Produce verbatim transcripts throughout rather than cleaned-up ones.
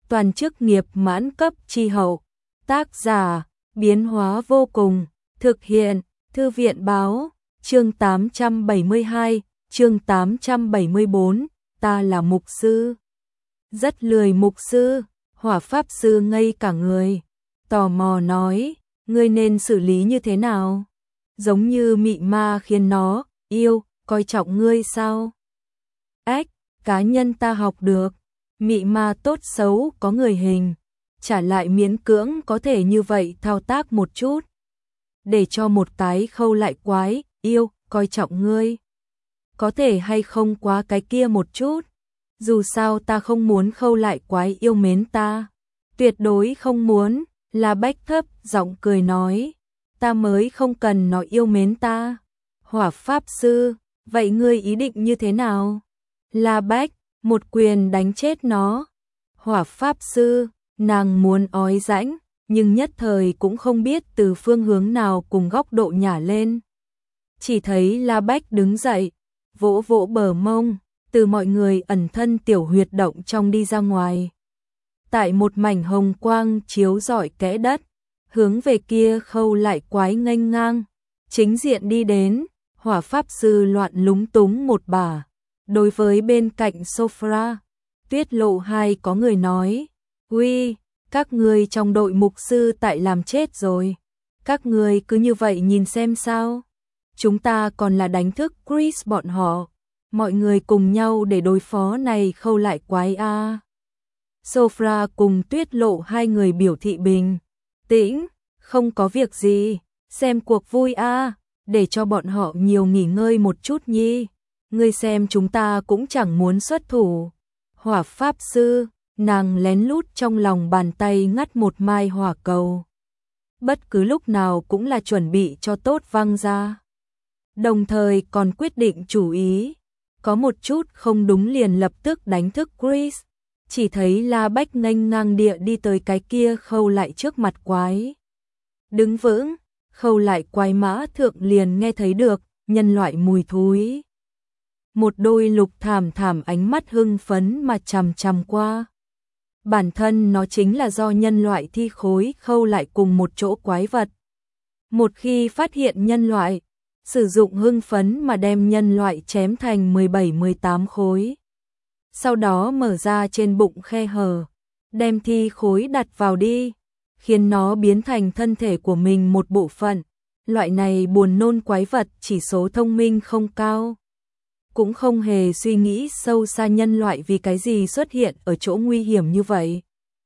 toàn chức nghiệp mãn cấp chi hậu. Tác giả, biến hóa vô cùng, thực hiện, Thư viện báo, chương tám trăm bảy mươi hai, chương tám trăm bảy mươi bốn, ta là mục sư. Rất lười mục sư, Hỏa Pháp Sư ngây cả người, tò mò nói, ngươi nên xử lý như thế nào? Giống như mị ma khiến nó yêu, coi trọng ngươi sao? Ách, cá nhân ta học được, mị ma tốt xấu có người hình, trả lại miễn cưỡng có thể như vậy thao tác một chút. Để cho một cái khâu lại quái, yêu, coi trọng ngươi. Có thể hay không quá cái kia một chút. Dù sao ta không muốn khâu lại quái yêu mến ta. Tuyệt đối không muốn, La Bách thấp giọng cười nói. Ta mới không cần nó yêu mến ta. Hỏa Pháp Sư, vậy ngươi ý định như thế nào? La Bách, một quyền đánh chết nó. Hỏa Pháp Sư, nàng muốn ói rãnh, nhưng nhất thời cũng không biết từ phương hướng nào cùng góc độ nhả lên. Chỉ thấy La Bách đứng dậy, vỗ vỗ bờ mông, từ mọi người ẩn thân tiểu huyệt động trong đi ra ngoài. Tại một mảnh hồng quang chiếu rọi kẽ đất, hướng về kia khâu lại quái nghênh ngang, chính diện đi đến, Hỏa Pháp Sư loạn lúng túng một bà. Đối với bên cạnh sofa, Tuyết Lộ hai có người nói, uy, các ngươi trong đội mục sư tại làm chết rồi. Các ngươi cứ như vậy nhìn xem sao. Chúng ta còn là đánh thức Chris bọn họ. Mọi người cùng nhau để đối phó này khâu lại quái a. À. Sophia cùng Tuyết Lộ hai người biểu thị bình tĩnh, không có việc gì, xem cuộc vui a, à, để cho bọn họ nhiều nghỉ ngơi một chút nhi. Ngươi xem chúng ta cũng chẳng muốn xuất thủ. Hỏa Pháp Sư, nàng lén lút trong lòng bàn tay ngắt một mai hỏa cầu. Bất cứ lúc nào cũng là chuẩn bị cho tốt văng ra. Đồng thời còn quyết định chủ ý. Có một chút không đúng liền lập tức đánh thức Chris. Chỉ thấy La Bách nghênh ngang địa đi tới cái kia khâu lại trước mặt quái. Đứng vững, khâu lại quái mã thượng liền nghe thấy được nhân loại mùi thúi. Một đôi lục thảm thảm ánh mắt hưng phấn mà chằm chằm qua. Bản thân nó chính là do nhân loại thi khối khâu lại cùng một chỗ quái vật. Một khi phát hiện nhân loại, sử dụng hưng phấn mà đem nhân loại chém thành mười bảy mười tám khối. Sau đó mở ra trên bụng khe hở, đem thi khối đặt vào đi, khiến nó biến thành thân thể của mình một bộ phận. Loại này buồn nôn quái vật chỉ số thông minh không cao. Cũng không hề suy nghĩ sâu xa nhân loại vì cái gì xuất hiện ở chỗ nguy hiểm như vậy.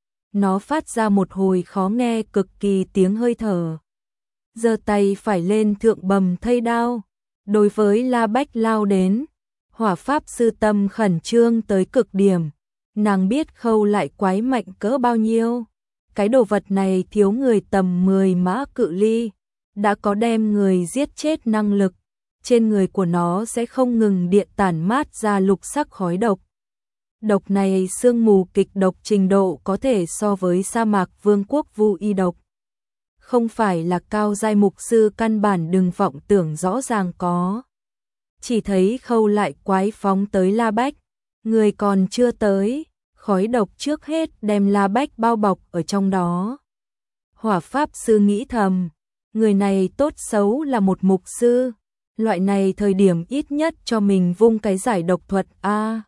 Nó phát ra một hồi khó nghe cực kỳ tiếng hơi thở. Giơ tay phải lên thượng bầm thây đao. Đối với La Bách lao đến, Hỏa Pháp Sư tâm khẩn trương tới cực điểm. Nàng biết khâu lại quái mạnh cỡ bao nhiêu. Cái đồ vật này thiếu người tầm mười mã cự ly, đã có đem người giết chết năng lực. Trên người của nó sẽ không ngừng điện tản mát ra lục sắc khói độc. Độc này sương mù kịch độc trình độ có thể so với sa mạc vương quốc vu y độc. Không phải là cao giai mục sư căn bản đừng vọng tưởng rõ ràng có. Chỉ thấy khâu lại quái phóng tới La Bách. Người còn chưa tới, khói độc trước hết đem La Bách bao bọc ở trong đó. Hỏa Pháp Sư nghĩ thầm, người này tốt xấu là một mục sư. Loại này thời điểm ít nhất cho mình vung cái giải độc thuật a. À,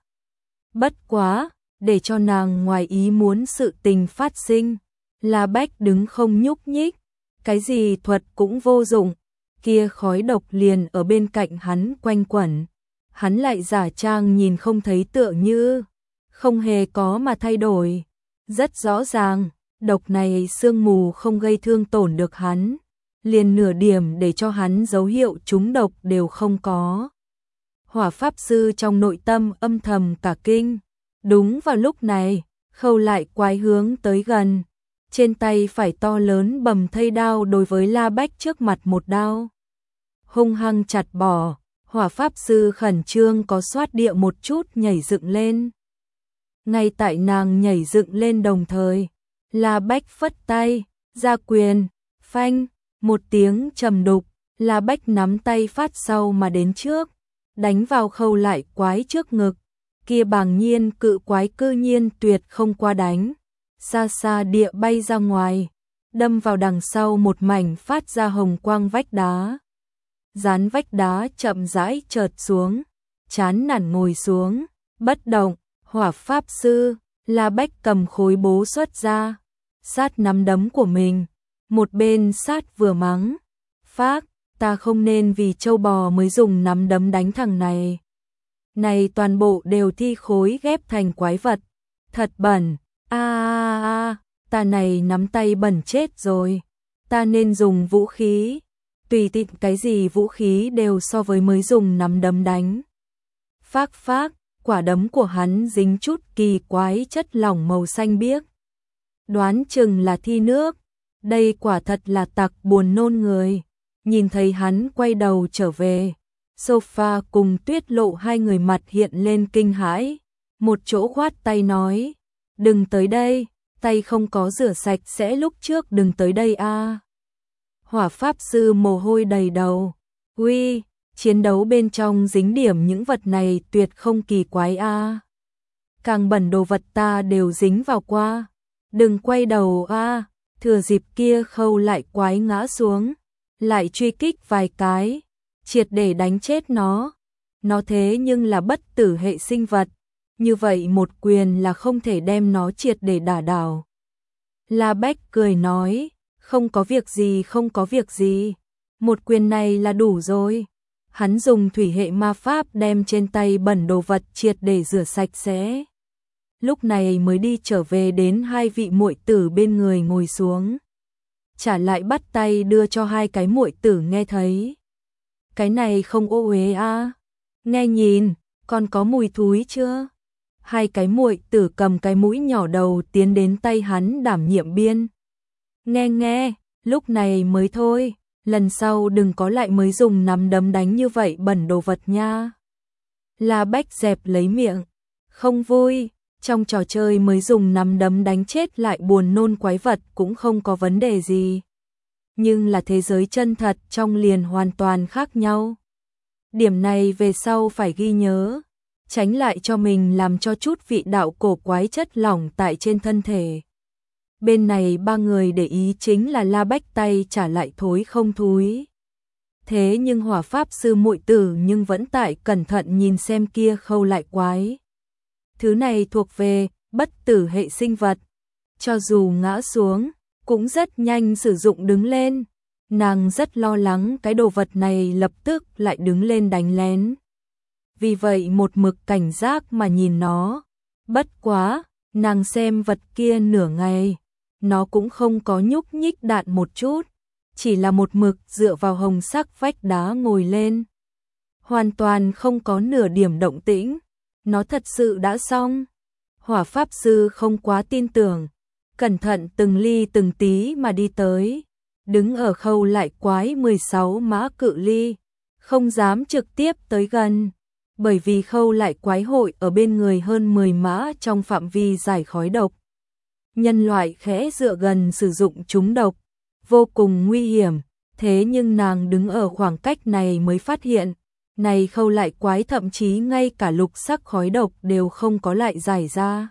bất quá, để cho nàng ngoài ý muốn sự tình phát sinh, La Bách đứng không nhúc nhích, cái gì thuật cũng vô dụng, kia khói độc liền ở bên cạnh hắn quanh quẩn. Hắn lại giả trang nhìn không thấy tựa như không hề có mà thay đổi. Rất rõ ràng, độc này sương mù không gây thương tổn được hắn. Liền nửa điểm để cho hắn dấu hiệu trúng độc đều không có. Hỏa Pháp Sư trong nội tâm âm thầm cả kinh. Đúng vào lúc này, khâu lại quái hướng tới gần. Trên tay phải to lớn bầm thây đao đối với La Bách trước mặt một đao. Hung hăng chặt bỏ, Hỏa Pháp Sư khẩn trương có xoát địa một chút nhảy dựng lên. Ngay tại nàng nhảy dựng lên đồng thời, La Bách phất tay, ra quyền, phanh. Một tiếng trầm đục, La Bách nắm tay phát sau mà đến trước, đánh vào khâu lại quái trước ngực. Kia bàng nhiên cự quái cư nhiên tuyệt không qua đánh, xa xa địa bay ra ngoài, đâm vào đằng sau một mảnh phát ra hồng quang vách đá. Dán vách đá chậm rãi chợt xuống, chán nản ngồi xuống, bất động. Hỏa pháp sư, La Bách cầm khối bố xuất ra, sát nắm đấm của mình, một bên sát vừa mắng, phác, ta không nên vì trâu bò mới dùng nắm đấm đánh thằng này. Này toàn bộ đều thi khối ghép thành quái vật, thật bẩn, a a a, ta này nắm tay bẩn chết rồi, ta nên dùng vũ khí, tùy tiện cái gì vũ khí đều so với mới dùng nắm đấm đánh. Phác phác, quả đấm của hắn dính chút kỳ quái chất lỏng màu xanh biếc. Đoán chừng là thi nước, đây quả thật là tặc buồn nôn người. Nhìn thấy hắn quay đầu trở về, sofa cùng Tuyết Lộ hai người mặt hiện lên kinh hãi, một chỗ khoát tay nói, đừng tới đây, tay không có rửa sạch sẽ lúc trước đừng tới đây a. Hỏa pháp sư mồ hôi đầy đầu, uy, chiến đấu bên trong dính điểm những vật này tuyệt không kỳ quái a. Càng bẩn đồ vật ta đều dính vào qua, đừng quay đầu a. Thừa dịp kia Khâu Lại Quái ngã xuống, lại truy kích vài cái, triệt để đánh chết nó. Nó thế nhưng là bất tử hệ sinh vật, như vậy một quyền là không thể đem nó triệt để đả đảo. La Bách cười nói, không có việc gì không có việc gì, một quyền này là đủ rồi. Hắn dùng thủy hệ ma pháp đem trên tay bẩn đồ vật triệt để rửa sạch sẽ. Lúc này mới đi trở về đến hai vị muội tử bên người ngồi xuống. Trả lại bắt tay đưa cho hai cái muội tử nghe thấy. Cái này không ô uế a, nghe nhìn, còn có mùi thúi chưa? Hai cái muội tử cầm cái mũi nhỏ đầu tiến đến tay hắn đảm nhiệm biên. Nghe nghe, lúc này mới thôi, lần sau đừng có lại mới dùng nắm đấm đánh như vậy bẩn đồ vật nha. La Bách dẹp lấy miệng, không vui, trong trò chơi mới dùng nắm đấm đánh chết lại buồn nôn quái vật cũng không có vấn đề gì. Nhưng là thế giới chân thật trong liền hoàn toàn khác nhau. Điểm này về sau phải ghi nhớ, tránh lại cho mình làm cho chút vị đạo cổ quái chất lỏng tại trên thân thể. Bên này ba người để ý chính là La Bách tay trả lại thối không thúi. Thế nhưng hỏa pháp sư muội tử nhưng vẫn tại cẩn thận nhìn xem kia Khâu Lại Quái. Thứ này thuộc về bất tử hệ sinh vật, cho dù ngã xuống, cũng rất nhanh sử dụng đứng lên. Nàng rất lo lắng cái đồ vật này lập tức lại đứng lên đánh lén. Vì vậy một mực cảnh giác mà nhìn nó. Bất quá, nàng xem vật kia nửa ngày, nó cũng không có nhúc nhích đạn một chút, chỉ là một mực dựa vào hồng sắc vách đá ngồi lên. Hoàn toàn không có nửa điểm động tĩnh, nó thật sự đã xong. Hỏa pháp sư không quá tin tưởng, cẩn thận từng ly từng tí mà đi tới, đứng ở Khâu Lại Quái mười sáu mã cự ly, không dám trực tiếp tới gần, bởi vì Khâu Lại Quái hội ở bên người hơn mười mã trong phạm vi giải khói độc. Nhân loại khẽ dựa gần sử dụng chúng độc, vô cùng nguy hiểm, thế nhưng nàng đứng ở khoảng cách này mới phát hiện, này Khâu Lại Quái thậm chí ngay cả lục sắc khói độc đều không có lại giải ra.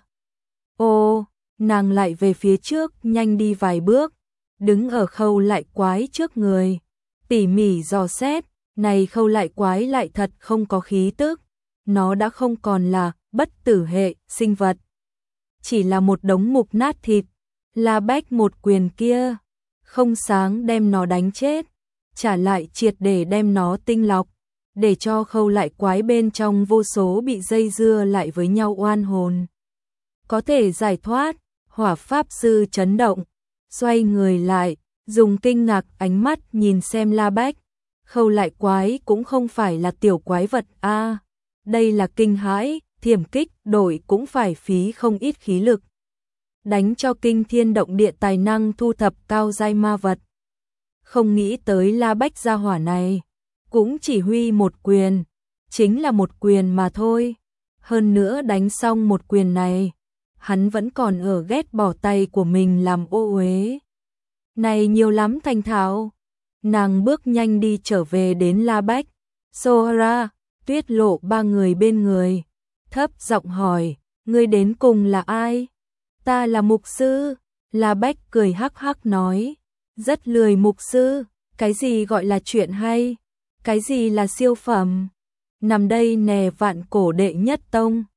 Ô, nàng lại về phía trước nhanh đi vài bước, đứng ở Khâu Lại Quái trước người, tỉ mỉ dò xét, này Khâu Lại Quái lại thật không có khí tức, nó đã không còn là bất tử hệ sinh vật, chỉ là một đống mục nát thịt. La Bách một quyền kia, không sáng đem nó đánh chết, trả lại triệt để đem nó tinh lọc, để cho Khâu Lại Quái bên trong vô số bị dây dưa lại với nhau oan hồn có thể giải thoát. Hỏa pháp sư chấn động, xoay người lại, dùng kinh ngạc ánh mắt nhìn xem La Bách. Khâu Lại Quái cũng không phải là tiểu quái vật a, đây là kinh hãi, thiểm kích đổi cũng phải phí không ít khí lực, đánh cho kinh thiên động địa tài năng thu thập cao giai ma vật. Không nghĩ tới La Bách gia hỏa này, cũng chỉ huy một quyền, chính là một quyền mà thôi. Hơn nữa đánh xong một quyền này, hắn vẫn còn ở ghét bỏ tay của mình làm ô uế. Này nhiều lắm thành thạo. Nàng bước nhanh đi trở về đến La Bách, Sohara, Tuyết Lộ ba người bên người, thấp giọng hỏi, ngươi đến cùng là ai? Ta là mục sư, La Bách cười hắc hắc nói, rất lười mục sư, cái gì gọi là chuyện hay, cái gì là siêu phẩm, nằm đây nè vạn cổ đệ nhất tông.